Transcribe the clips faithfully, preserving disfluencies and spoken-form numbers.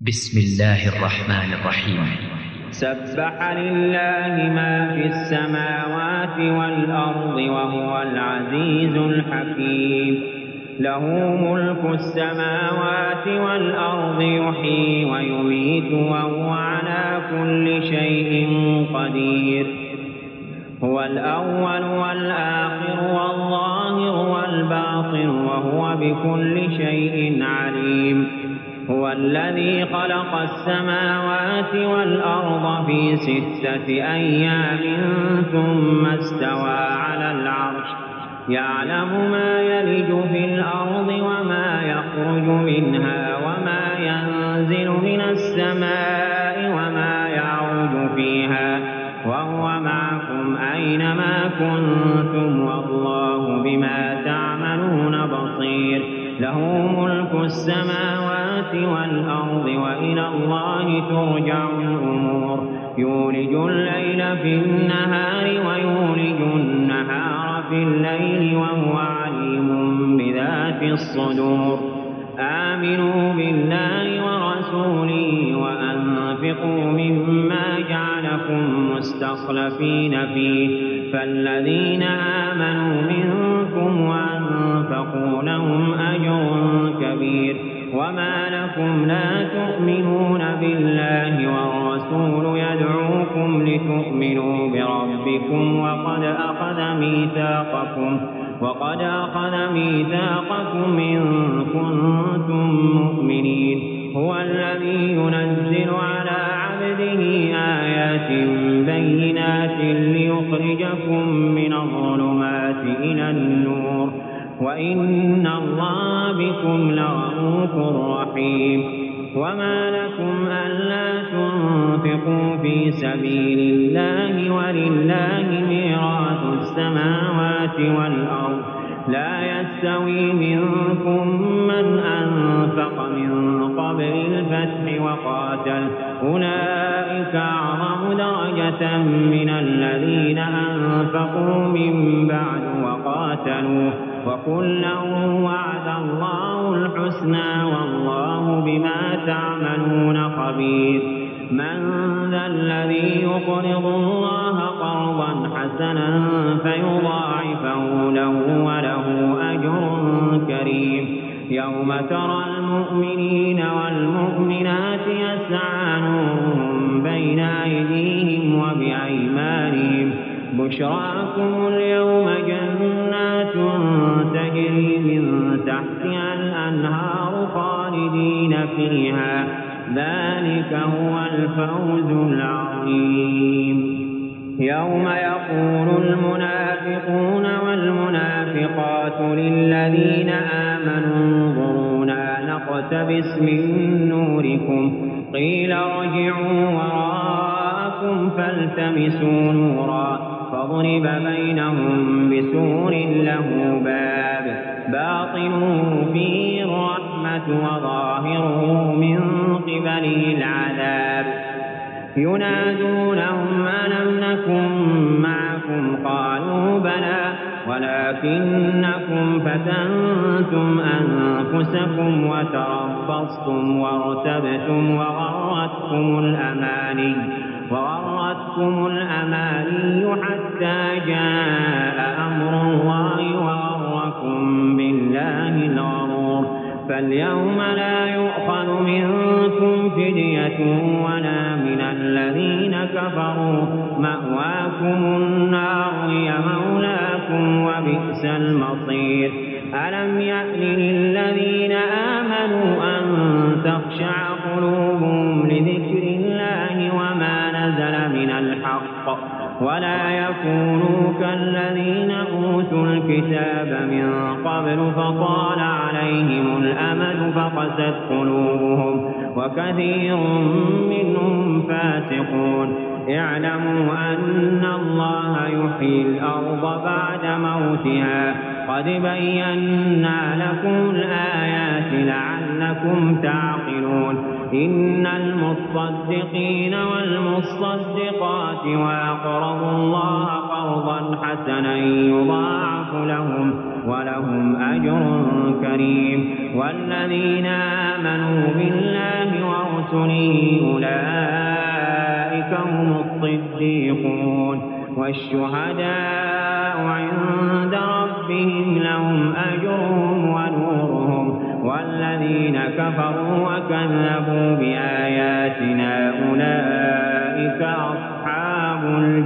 بسم الله الرحمن الرحيم. سبح لله ما في السماوات والأرض وهو العزيز الحكيم. له ملك السماوات والأرض يحيي ويميت وهو على كل شيء قدير. هو الأول والآخر والظاهر والباطن وهو بكل شيء عليم. هو الذي خلق السماوات والأرض في ستة أيام ثم استوى على العرش يعلم ما يلج في الأرض وما يخرج منها وما ينزل من السماء وما يعرج فيها وهو معكم أينما كنتم والله بما تعملون بصير. له ملك السماوات والأرض وإلى الله ترجع الأمور. يولج الليل في النهار ويولج النهار في الليل وهو عليم بذات الصدور. آمنوا بالله ورسوله وأنفقوا مما جعلكم مستخلفين فيه فالذين آمنوا منكم وأنفقوا لهم أجر كبير. وما لكم لا تؤمنون بالله والرسول يدعوكم لتؤمنوا بربكم وقد أخذ ميثاقكم وقد أخذ ميثاقكم إن كنتم مؤمنين. هو الذي ينزل على عبده آيات بينات ليخرجكم من الظلمات إلى النور وإن الله بكم لرءوف رحيم. وما لكم ألا تنفقوا في سبيل الله ولله ميراث السماوات والأرض لا يستوي منكم من أنفق من قبل الفتح وقاتل أولئك أعظم درجة من الذين أنفقوا من بعد وقاتلوا وكلا وعد الله الحسنى والله بما تعملون خبير. من ذا الذي يقرض الله قرضا حسنا فيضاعفه له وله أجر كريم. يوم ترى المؤمنين والمؤمنات يسعى نورهم بين أيديهم وبأيمانهم بشراكم اليوم جنات تجري من تحتها الأنهار خالدين فيها ذلك هو الفوز العظيم. يوم يقول المنافقون والمنافقات للذين آمنوا انظرونا نقتبس من نوركم قيل ارجعوا وراءكم فالتمسوا نورا فضرب بينهم بسور له باب باطنه فيه الرحمة وظاهره من قبله العذاب. ينادونهم ألم نكن معكم قالوا بلى ولكنكم فتنتم أنفسكم وتربصتم وارتبتم وغرتكم الأماني وغرتكم الأماني حتى جاء أمر الله وغركم بالله الغرور. فاليوم لا يؤخذ منكم فدية ولا من الذين كفروا مأواكم النار هي مولاكم وبئس المصير. ألم يأن للذين آمنوا أن تخشع قلوبهم لذكر الله وما نزل من الحق ولا يكونوا كالذين أوتوا الكتاب من قبل فطال عليهم الأمد فقست قلوبهم وكثير منهم فاسقون. اعلموا أن الله يحيي الأرض بعد موتها قد بينا لكم الآيات لعلكم تعقلون. إن المصدقين والمصدقات وأقرضوا الله قرضا حسنا يضاعف لهم ولهم أجر كريم. والذين آمنوا بالله ورسله أولئك هم الصديقون والشهداء عند ربهم لهم أجرهم ونورهم والذين كفروا وكذبوا بآياتنا أولئك أصحاب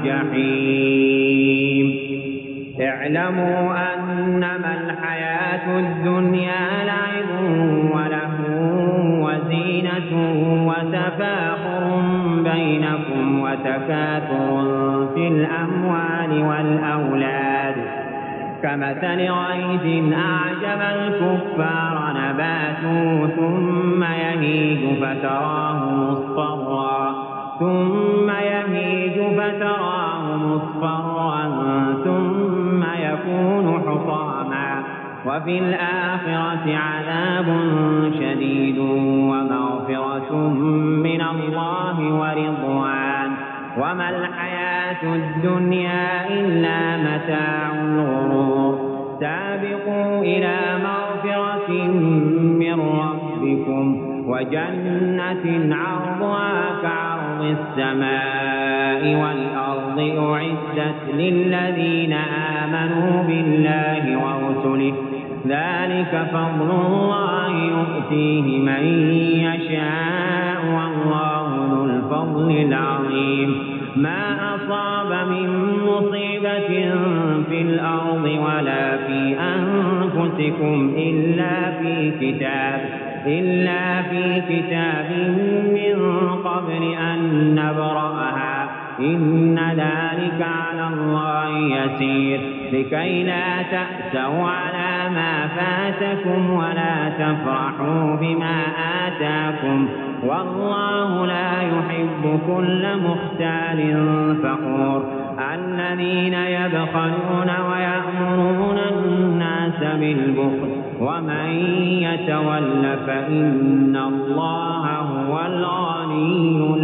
الجحيم. اعلموا أنما الحياة الدنيا لعب ولهو وزينة وتفاخر بينكم وتكاثر في الأموال والأولاد كمثل غيث أعجب الكفار نباته ثم يهيج فتراه مصفرا ثم يهيج فتراه مصفرا ثم يكون حطاما وفي الآخرة عذاب شديد ومغفرة من الله ورضوان وما الحياة الدنيا إلا متاع الغرور. سابقوا إلى مغفرة من ربكم وجنة عرضها كعرض السماء والأرض أعدت للذين آمنوا بالله ورسله ذلك فضل الله يؤتيه من يشاء والله ذو الفضل العظيم. ما أصاب من مصيبة في الأرض ولا في أنفسكم إلا في كتاب إلا في كتاب من قبل أن نبرأها إن ذلك على الله يسير لكي لا تأسوا على ما فاتكم ولا تفرحوا بما آتاكم والله لا يحب كل مختال فخور. الذين يبخلون ويأمرون الناس بالبخل ومن يتول فإن الله هو الغني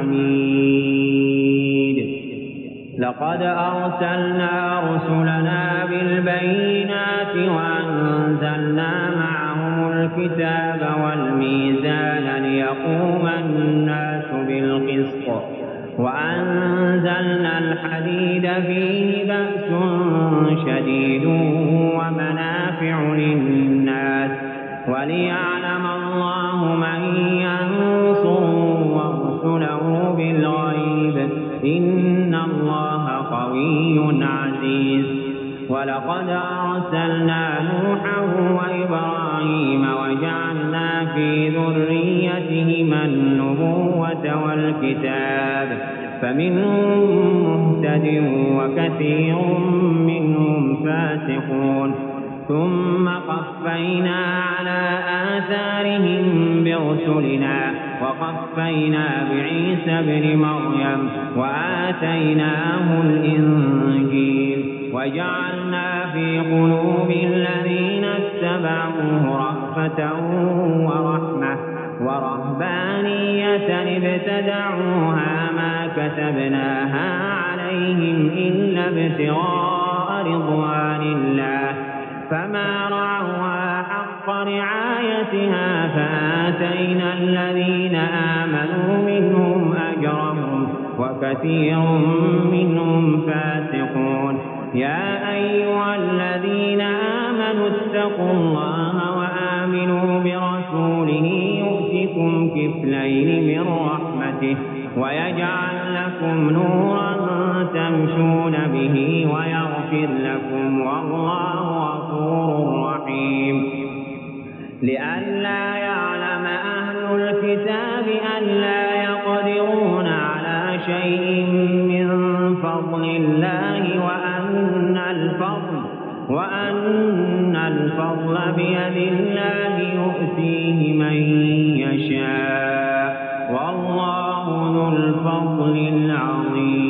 الحميد. لقد أرسلنا رسلنا بالبينات وأنزلنا معهم الكتاب والميزان ليقوم الناس بالقسط وأنزلنا الحديد فيه بأس شديد ومنافع للناس وليعلم الله من ينصره ورسله بالغيب إن الله قوي عزيز. ولقد أرسلنا نوحا وإبراهيم وجعلنا في ذريتهما النبوة والكتاب فمنهم مهتد وكثير منهم فاسقون. ثم قفينا على آثارهم برسلنا وقفينا بعيسى ابن مريم وآتيناه الإنجيل وجعلنا في قلوب الذين اتبعوه رأفة ورحمة ورهبانية ابتدعوها ما كتبناها عليهم إلا ابتغاء رضوان الله فما رعوها حق رعايتها فآتينا الذين آمنوا منهم أجرهم وكثير منهم فاسقون. يا أيها الذين آمنوا اتقوا الله وآمنوا برسوله يؤتكم كفلين من رحمته ويجعل لكم نورا تمشون به ويغفر لكم والله غفور رحيم. لئلا يعلم أهل الكتاب ألا يقدرون على شيء من فضل الله وأن الفضل وأن الفضل بيد الله يؤتيه من يشاء والله ذو الفضل العظيم.